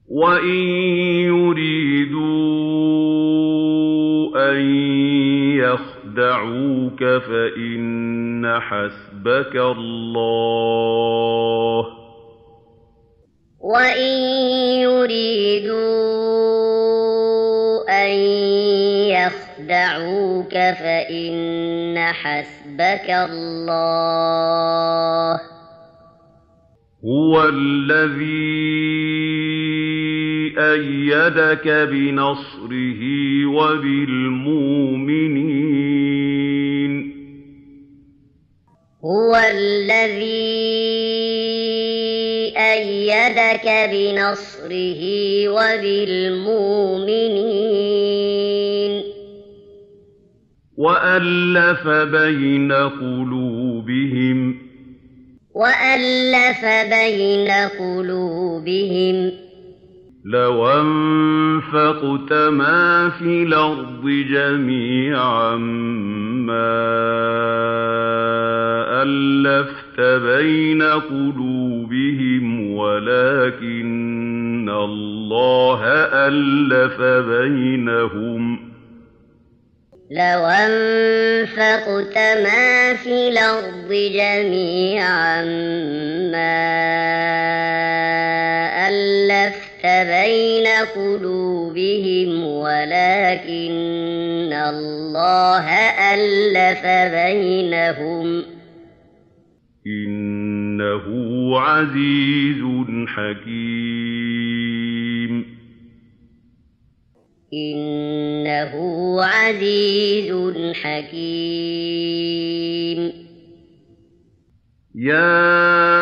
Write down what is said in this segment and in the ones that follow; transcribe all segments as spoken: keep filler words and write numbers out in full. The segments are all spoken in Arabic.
وَإِن يُرِيدُوا أَن يَخْدَعُوكَ فَإِنَّ حَسْبَكَ اللَّهُ ۚ وَإِن يُرِيدُوا أَن يَخْدَعُوكَ فَإِنَّ حَسْبَكَ اللَّهُ ۚ هُوَ الَّذِي أَيَّدَكَ بِنَصْرِهِ وَبِالْمُؤْمِنِينَ هُوَ الَّذِي أَيَّدَكَ بِنَصْرِهِ وَبِالْمُؤْمِنِينَ وَأَلَّفَ بَيْنَ قُلُوبِهِمْ وَأَلَّفَ بَيْنَ قُلُوبِهِمْ لَوْ أَنفَقْتَ مَا فِي الْأَرْضِ جَمِيعًا مَّا أَلَّفْتَ بَيْنَ قُلُوبِهِمْ وَلَٰكِنَّ اللَّهَ أَلَّفَ بَيْنَهُمْ لَوْ أَنفَقْتَ مَا فِي الْأَرْضِ جَمِيعًا مَّا أَلَّفْتَ بَيْنَ قُلُوبِهِمْ وَلَٰكِنَّ اللَّهَ أَلَّفَ بَيْنَهُمْ ۚ إِنَّهُ عَزِيزٌ حَكِيمٌ إِنَّهُ عَزِيزٌ حَكِيمٌ يَا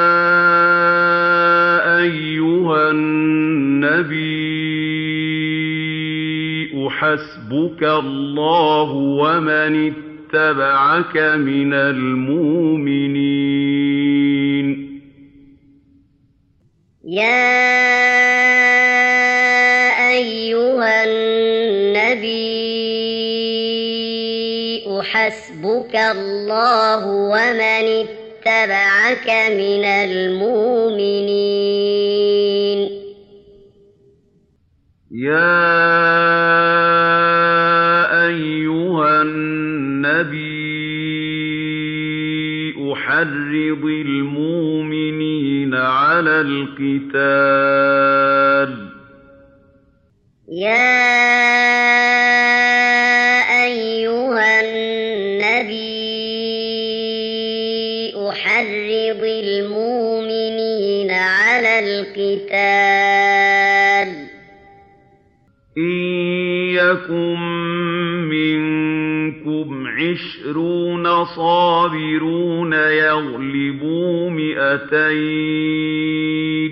أَيُّهَا النَّبِيُّ حَسْبُكَ اللَّهُ وَمَنِ اتَّبَعَكَ مِنَ الْمُؤْمِنِينَ يَا أَيُّهَا النَّبِيُّ حَسْبُكَ اللَّهُ وَمَنِ اتَّبَعَكَ مِنَ الْمُؤْمِنِينَ يَا أَيُّهَا النَّبِيُّ حَرِّضِ الْمُؤْمِنِينَ عَلَى الْقِتَالِ يَا أَيُّهَا النَّبِيُّ حَرِّضِ الْمُؤْمِنِينَ عَلَى الْقِتَالِ إِن يَكُن مِّنكُمْ عِشْرُونَ صَابِرُونَ يَغْلِبُوا مِائَتَيْنِ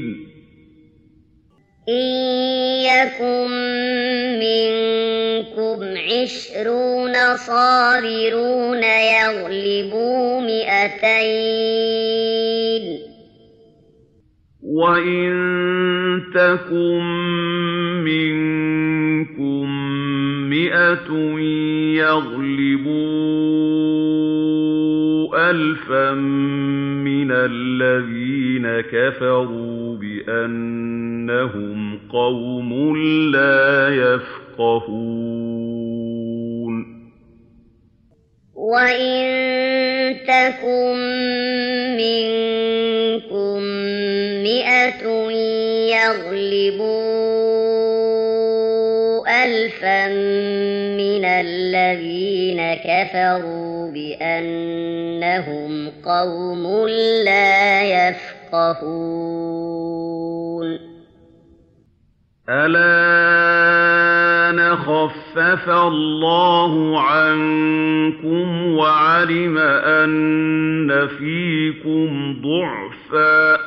إِن يَكُن مِّنكُمْ عِشْرُونَ صَابِرُونَ يَغْلِبُوا مِائَتَيْنِ وَإِن تَكُن مِّنكُم مِّائَةٌ يَغْلِبُوا أَلْفًا مِّنَ الَّذِينَ كَفَرُوا بِأَنَّهُمْ قَوْمٌ لَّا يَفْقَهُونَ وَإِن تَكُن مِّنكُم مِّائَةٌ يَغْلِبُوا أَلْفًا مِّنَ الَّذِينَ كَفَرُوا بِأَنَّهُمْ قَوْمٌ لَّا يَفْقَهُونَ الْآنَ خَفَّفَ اللَّهُ عَنكُمْ وَعَلِمَ أَنَّ فِيكُمْ ضَعْفًا ۚ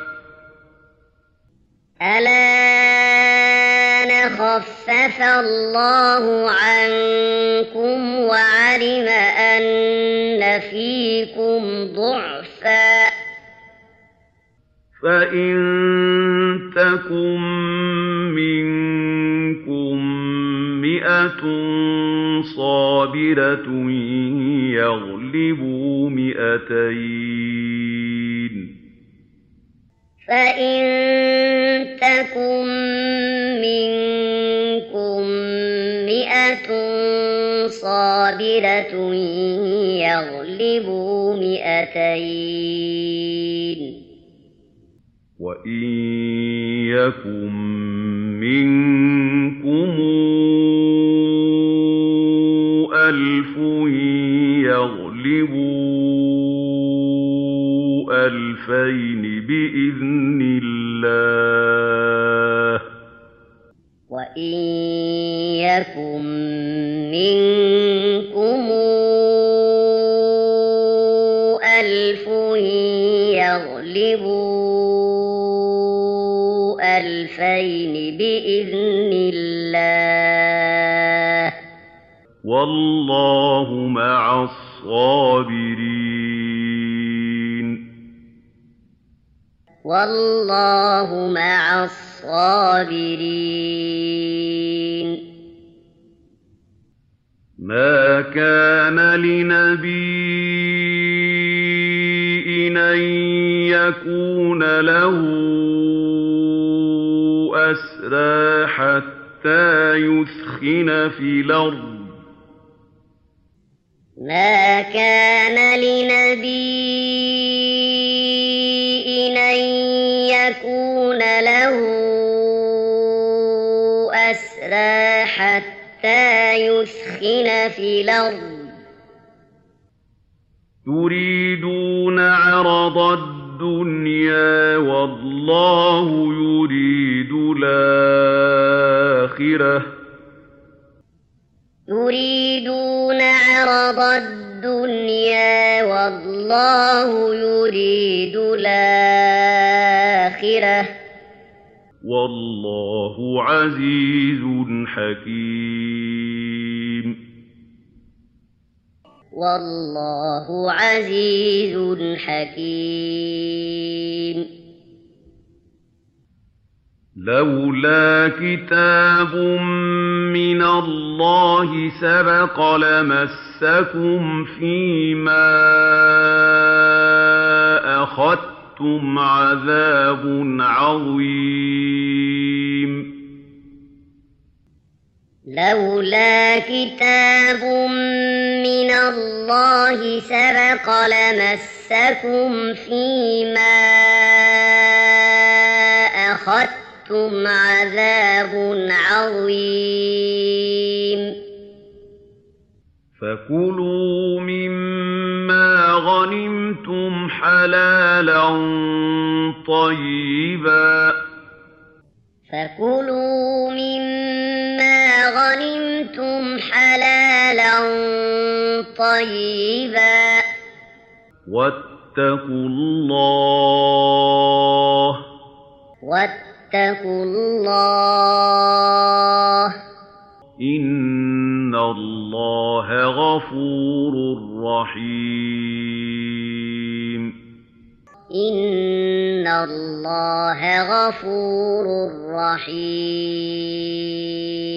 الْآنَ خَفَّفَ اللَّهُ عَنكُمْ وَعَلِمَ أَنَّ فِيكُمْ ضَعْفًا ۚ فَإِن تَكُن مِّنكُم مِّائَةٌ صَابِرَةٌ يَغْلِبُوا مِائَتَيْنِ فَإِن تَكُن مئة صابرة يغلبوا مئتين وإن يكن منكم ألف يغلبوا ألفين بإذن الله وإن يكن منكم ألف يغلبوا ألفين بإذن الله والله مع الصابرين والله مع الصابرين ما كان لنبي أن يكون له أسرى حتى يثخن في الأرض ما كان لنبي أن يكون له أسرى حتى يثخن في الأرض تريدون عرض الدنيا والله يريد الآخرة يريدون عرض الدنيا والله يريد الآخرة والله عزيز حكيم والله عزيز حكيم لولا كتاب من الله سبق لمسكم فيما أخذتم عذاب عظيم لولا كتاب من الله سبق لمسكم فيما أخذتم عذاب عظيم فكلوا مما غنمتم حلالا طيبا فكلوا مما غنمتم حلالا طيبا واتقوا الله واتقوا الله إن الله غفور رحيم إن الله غفور رحيم